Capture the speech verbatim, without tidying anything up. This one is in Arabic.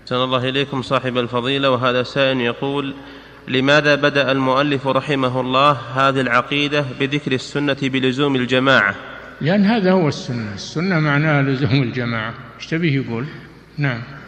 أحسن الله إليكم صاحب الفضيلة. وهذا سائل يقول: لماذا بدأ المؤلف رحمه الله هذه العقيدة بذكر السنة بلزوم الجماعة؟ لأن هذا هو السنة. السنة معناها لزوم الجماعة. ايش تبيه يقول؟ نعم.